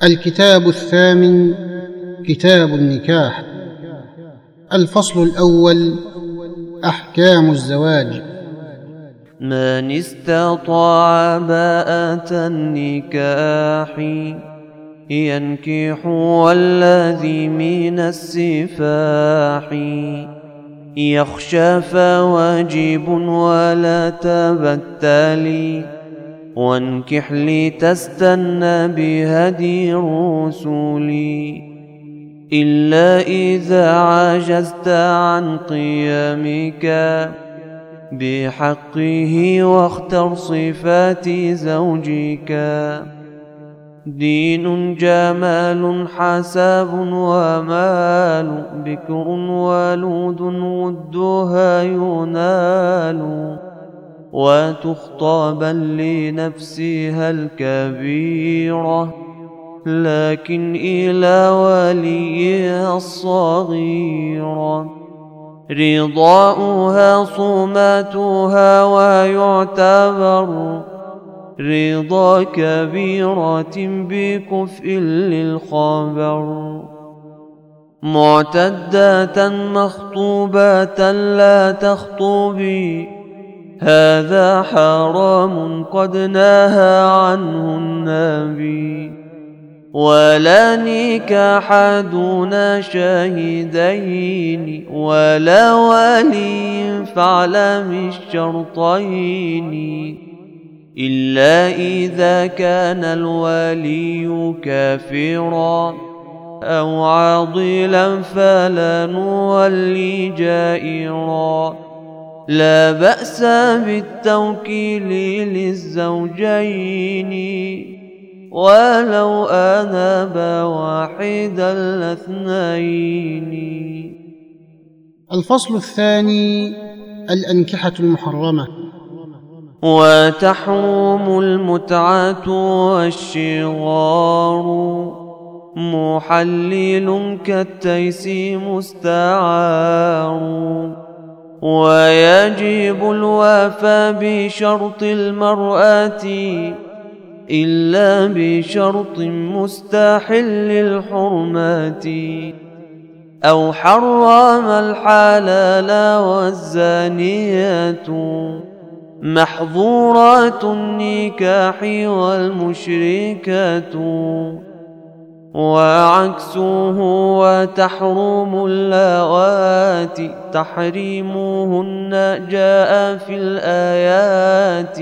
الكتاب الثامن كتاب النكاح. الفصل الأول: أحكام الزواج. من استطاع باءة النكاح ينكح والذي من السفاح يخشى فواجب ولا تبتلي وانكح لتستنى بهدي الرسل إلا إذا عجزت عن قيامك بحقه واختر صفات زوجك. دين جمال حسب ومال بكر ولود ودها ينال وتخطب لنفسها الكبيرة لكن إلى وليها الصغيرة رضاؤها صوماتها ويعتبر رضا كبيرة بكفء للخبر. معتدة مخطوبة لا تخطبي هذا حرام قد نهى عنه النبي. ولا نكاح دون شاهدين ولا ولي فاعلم الشرطين إلا إذا كان الولي كافرا أو عاضلا فلا نولي جائرا. لا بأس بالتوكيل للزوجين ولو أناب واحدا الاثنين. الفصل الثاني: الأنكحة المحرمة. وتحرم المتعة والشغار محلل كالتيس مستعار. ويجب الوفاء بشرط المرأة إلا بشرط مستحل الحرمات أو حرم الحلال والزانية محظورات النكاح والمشركات. وعكسه وتحرم اللواتي تحريمهن جاء في الآيات.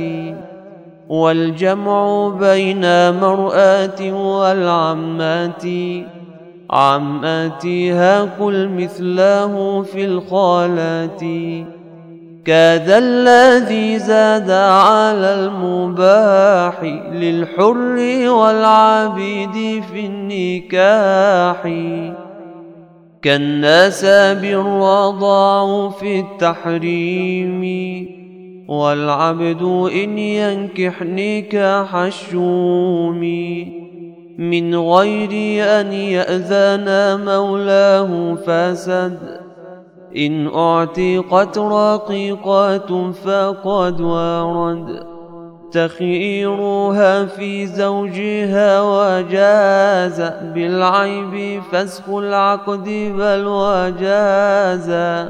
والجمع بين مرأة والعمات عماتها كل مثله في الخالات. كذا الذي زاد على المباح للحر والعبيد في النكاح كالناس بالرضاع في التحريم. والعبد إن ينكح نكاح الشوم من غير أن يأذن مولاه فسد. إن أعتقت رقيقة فقد ورد تخييرها في زوجها وجاز بالعيب فسخ العقد بل وجاز.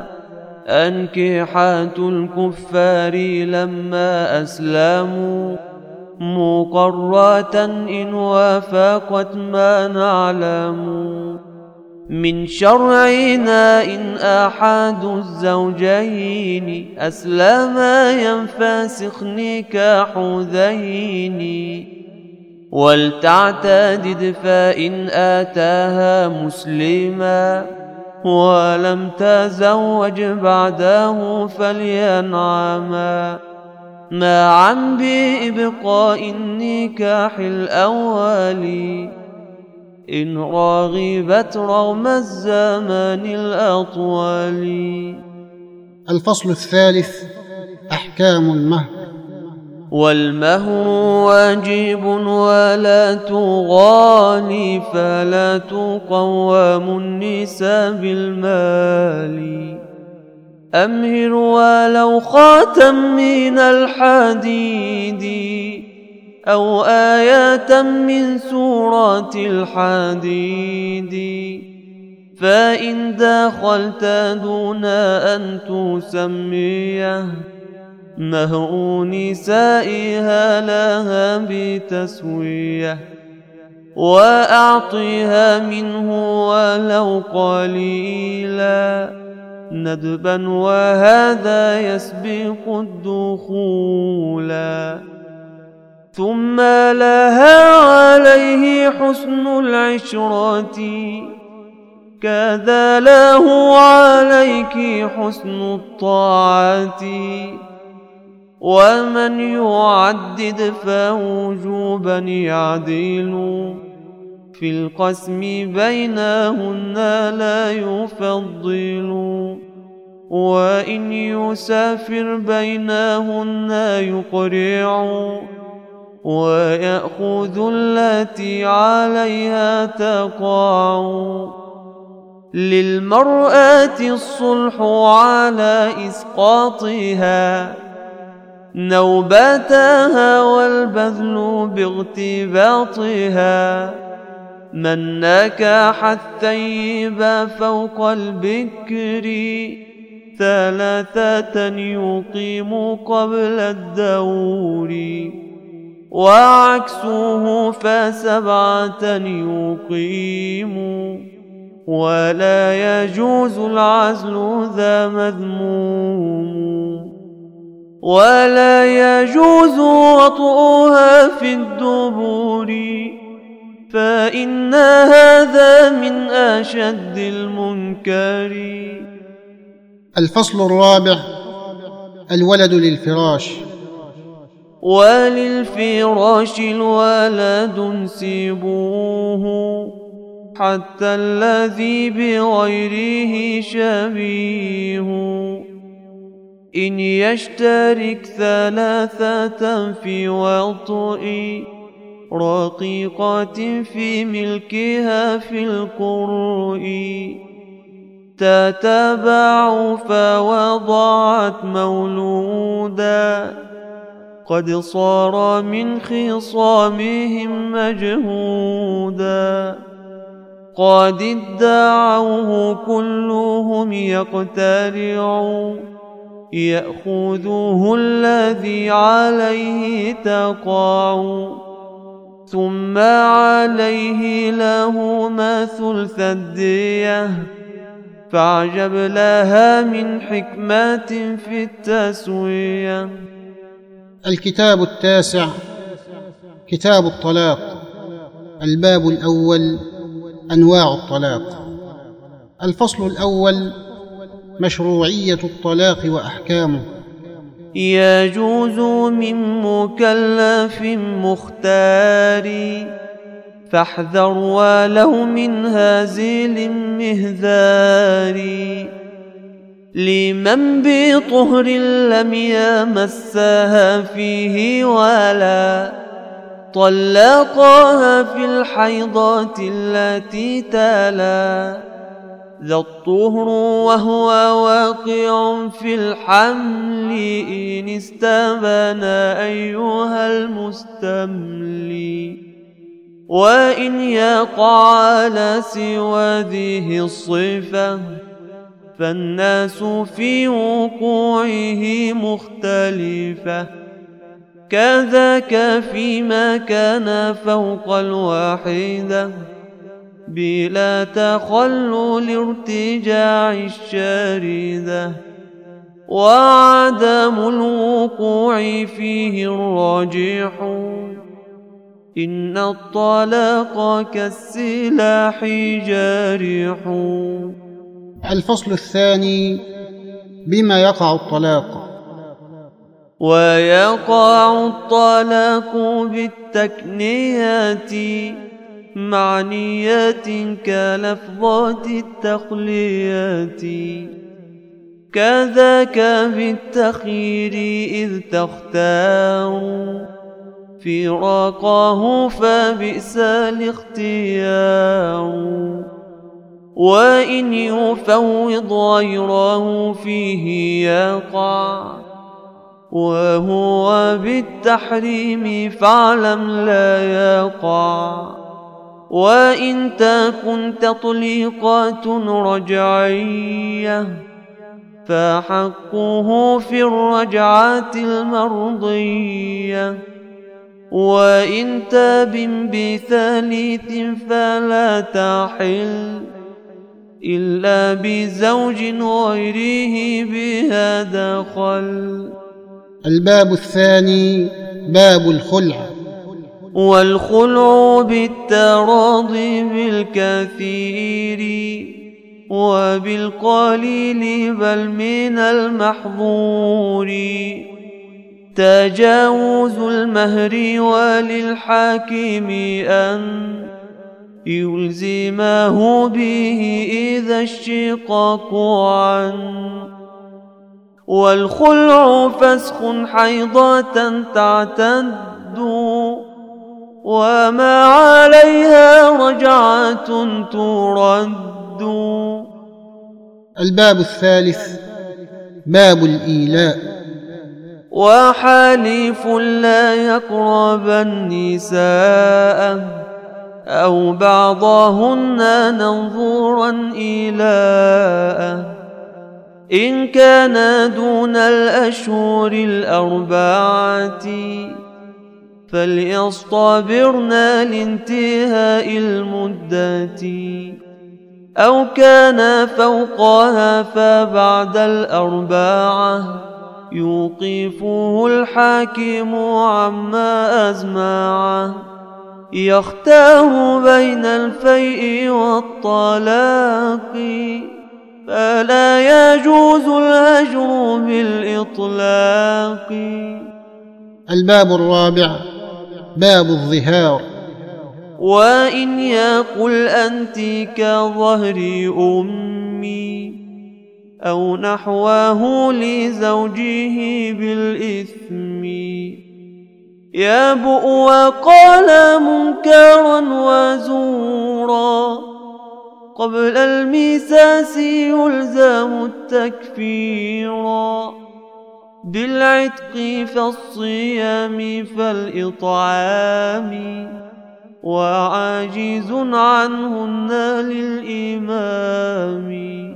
أنكحات الكفار لما أسلموا مقرة إن وافقت ما نعلم. من شرعنا إن أحد الزوجين أسلم ينفسخ نكاح ذين. ولتعتدد فإن آتاها مسلما ولم تزوج بعده فلينعما معا بإبقاء النكاح الأول إن راغبت رغم الزمان الأطول. الفصل الثالث: أحكام المهر. والمهر واجب ولا تغالي فلا تقوم النساء بالمال. أمهر ولو خاتم من الحديد أو آية من سورة الحديد، فإن دخلت دون أن تسميه مهء نسائها لها بتسوية، وأعطيها منه ولو قليلا ندبا، وهذا يسبق الدخولا. ثم لها عليه حسن العشرة، كذا له عليك حسن الطاعة، ومن يعدد فوجوبا يعدل، في القسم بينهن لا يفضل، وإن يسافر بينهن يقرع، ويأخذ التي عليها تقع. للمرأة الصلح على إسقاطها، نوبتها والبذل باغتباطها، من نكح الثيب فوق البكر، ثلاثة يقيم قبل الدور، وعكسه فسبعة يقيم، ولا يجوز العزل ذا مذموم، ولا يجوز وطئها في الدبور، فإن هذا من أشد المنكر. الفصل الرابع: الولد للفراش. وللفراش الولد انسبوه، حتى الذي بغيره شبيه، إن يشترك ثلاثة في وطئ، رقيقة في ملكها في القرء، تتبع فوضعت مولودا، قد صار من خصامهم مجهودا، قد ادعوه كلهم يقترع، يأخذه الذي عليه تقع، ثم عليه لهما ثلث الدية، فاعجب لها من حكمة في التسوية. الكتاب التاسع: كتاب الطلاق. الباب الأول: أنواع الطلاق. الفصل الأول: مشروعية الطلاق وأحكامه. يجوز من مكلف مختار، فاحذر ولو من هازل مهذار، لمن بطهر لم يمسها فيه ولا طلقها في الحيضات التي تلا، ذا الطهر وهو واقع في الحمل، إن استبنى أيها المستملي، وإن يقع على سوى ذه الصفة، فالناس في وقوعه مختلفة، كذاك فيما كان فوق الواحدة، بلا تخلل ارتجاع الشاردة، وعدم الوقوع فيه الراجح، إن الطلاق كالسلاح جارح. الفصل الثاني: بما يقع الطلاق. ويقع الطلاق بالتكنيات، مع نية كلفظات التخليات، كذاك بالتخيير إذ تختار، فراقه فبئس الاختيار، وإن يفوض غيره فيه يقع، وهو بالتحريم فاعلم لا يقع. وإن تكن تطليقات رجعية فحقه في الرجعات المرضية. وإن تاب بثالث فلا تحل إلا بزوج غيره بها دخل. الباب الثاني باب الخلع. والخلع بالتراضي بالكثير وبالقليل بل من المحظور. تجاوز المهر وللحاكم أن يلزمه به إذا الشقاق عنه. والخلع فسخ حيضة تعتد وما عليها رجعة ترد. الباب الثالث باب الإيلاء. وحليف لا يقرب النساء أو بعضهن ننظرا إيلاء إن كان دون الأشهر الأربعة فليصطبرن لانتهاء المدة. أو كان فوقها فبعد الأربعة يوقفه الحاكم عما أزمعه. يختار بين الفيء والطلاق فلا يجوز الهجر بالإطلاق. الباب الرابع باب الظهار. وإن يقل أنت كظهر أمي أو نحوه لزوجه بالإثم يبؤ وقال منكرا وزورا قبل المساس يلزم التكفيرا. بالعتق فالصيام فالإطعام وعاجز عنهن للإمام.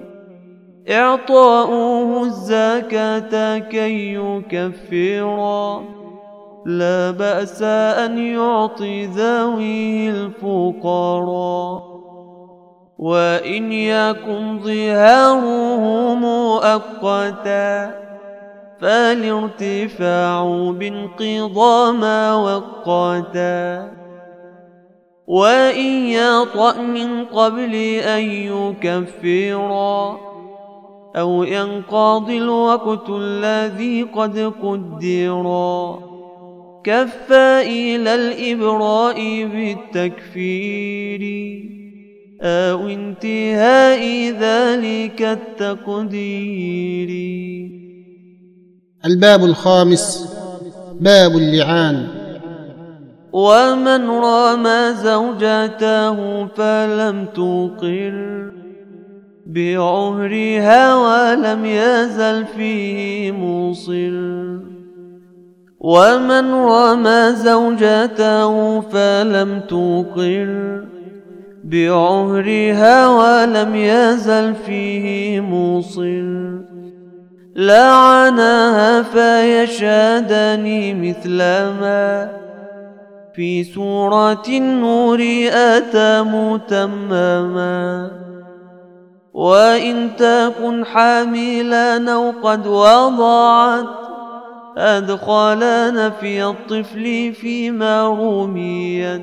إعطاؤه الزكاة كي يكفرا لا بأس أن يعطي ذويه الفقراء. وإن يكن ظهاره مؤقتا فالارتفاع بانقضاء ما وقتا. وإن يطأ من قبل أن يكفرا أو ينقضي الوقت الذي قد قدرا كف إلى الإبراء بالتكفير أو انتهاء ذلك التقدير. الباب الخامس باب اللعان. ومن رمى زوجته فلم تقر بعهرها ولم يزل فيه مصر. ومن رمى زوجته فلم تقر بعهرها ولم يزل فيه مصر لعنها فيشهدني مثل ما في سورة النور أتى متمما. وإن تكن حاملا أو قد وضعت أدخل نفي الطفل فيما رميت.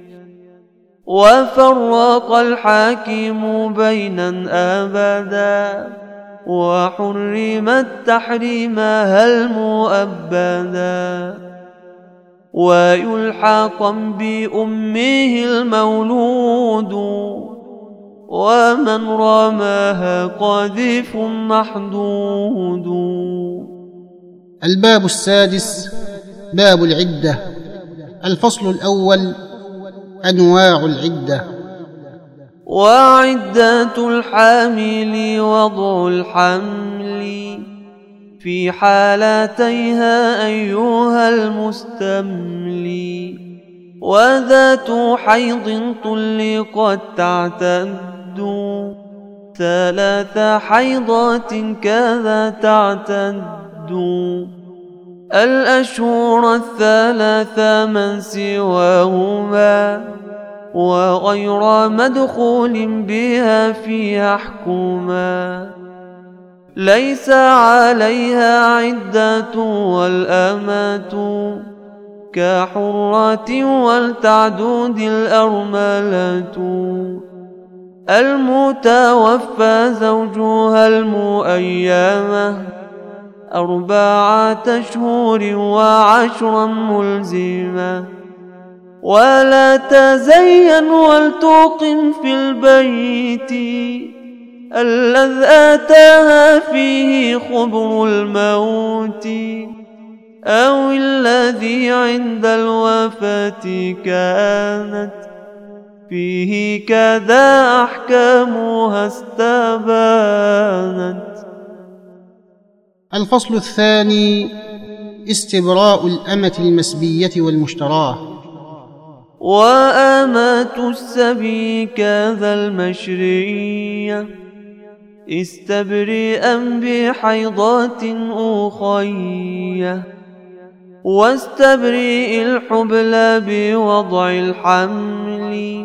وفرق الحاكم بينا أبدا وحرمت تحريمها المؤبدا. ويلحق بأمه المولود ومن رماها قاذف محدود. الباب السادس باب العدة. الفصل الأول أنواع العدة. وعدة الحامل وضع الحمل في حالتيها أيها المستملي. وذات حيض طلقت تعتد 3 حيضات كذا تعتد. الأشهر 3 من سواهما وغير مدخول بها فيها حكما. ليس عليها عدة والأمات كحرة والتعدود الأرملة. المتوفى زوجها المؤيمة 4 أشهر و10 ملزمة. ولا تزين ولتقم في البيت الذي آتاها فيه خبر الموت أو الذي عند الوفاة كانت فيه كذا أحكامها استبانت. الفصل الثاني استبراء الأمة المسبية والمشتراه. وأمات السبي كذا المشرية استبرئا بحيضات أخية. واستبرئ الحبل بوضع الحمل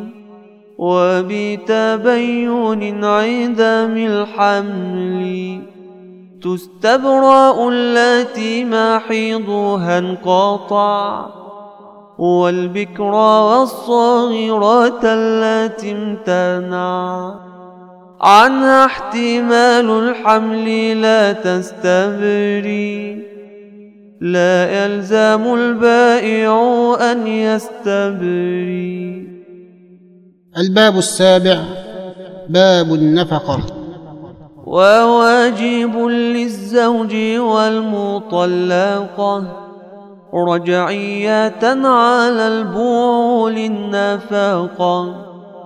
وبتبين عدم الحمل. تستبرأ التي محيضها انقطع والبكرى والصغيرة التي امتنع عنها احتمال الحمل لا تستبري. لا يلزم البائع أن يستبري. الباب السابع باب النفقة. وواجب للزوج والمطلقة رجعية على البعول النفقة.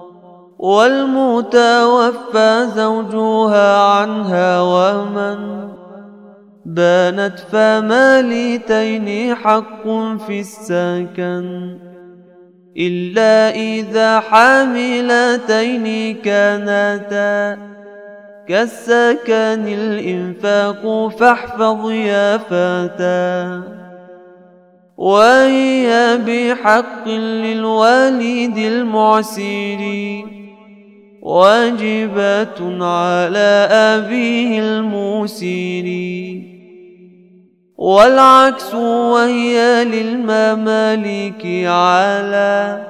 والمتوفى زوجها عنها ومن بانت فمالتين حق في السكن إلا إذا حاملتين كانتا كالسكن الإنفاق فاحفظ يا فتى. وهي بحق للوالد المعسر واجبة على أبيه الموسر. والعكس وهي للمماليك على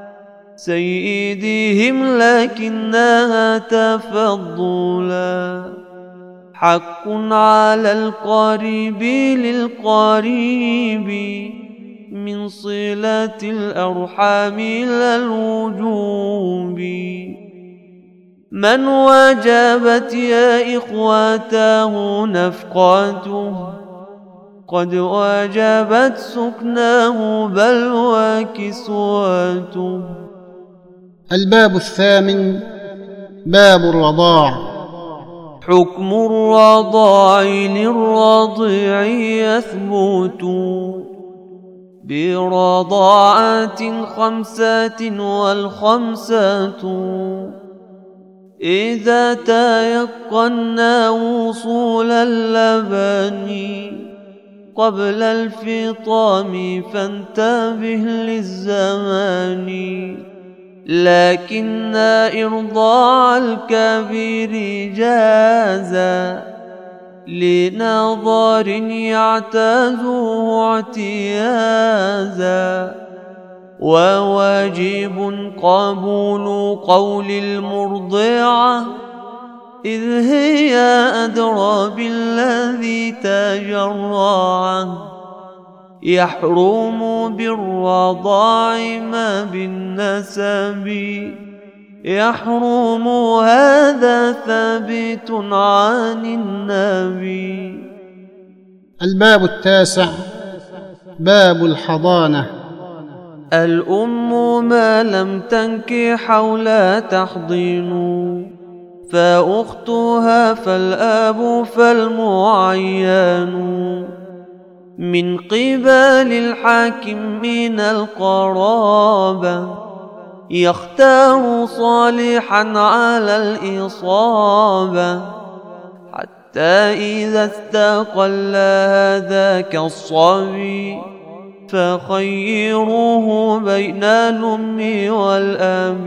سيدهم لكنها تفضلا. حق على القريب للقريب من صلة الأرحام إلى الوجوب. من وجبت يا إخوته نفقاته قد وجبت سكناه بل وكسوته. الباب الثامن باب الرضاع. حكم الرضاع للرضيع يثبت برضاعة 5 والخمسة إذا تيقنا وصول اللبن قبل الفطام فانتبه للزمان. لكن إرضاع الكبير جازا لنظر يعتازه اعتيازا. وواجب قبول قول المرضعة إذ هي أدرى بالذي تجرعه. يحرم بالرضاع ما بالنسب يحرم هذا ثابت عن النبي. الباب التاسع باب الحضانة. الأم ما لم تنكح ولا تحضن فأختها فالآب فالمعين من قبل الحاكم من القرابة يختار صالحا على الإصابة حتى إذا استقل ذاك الصبي فخيروه بين الأم والأب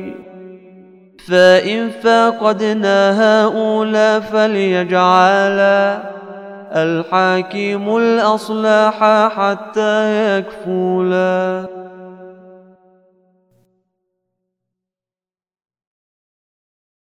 فإن فقدنا هؤلاء فليجعلا الحاكم الأصلح حتى يكفولا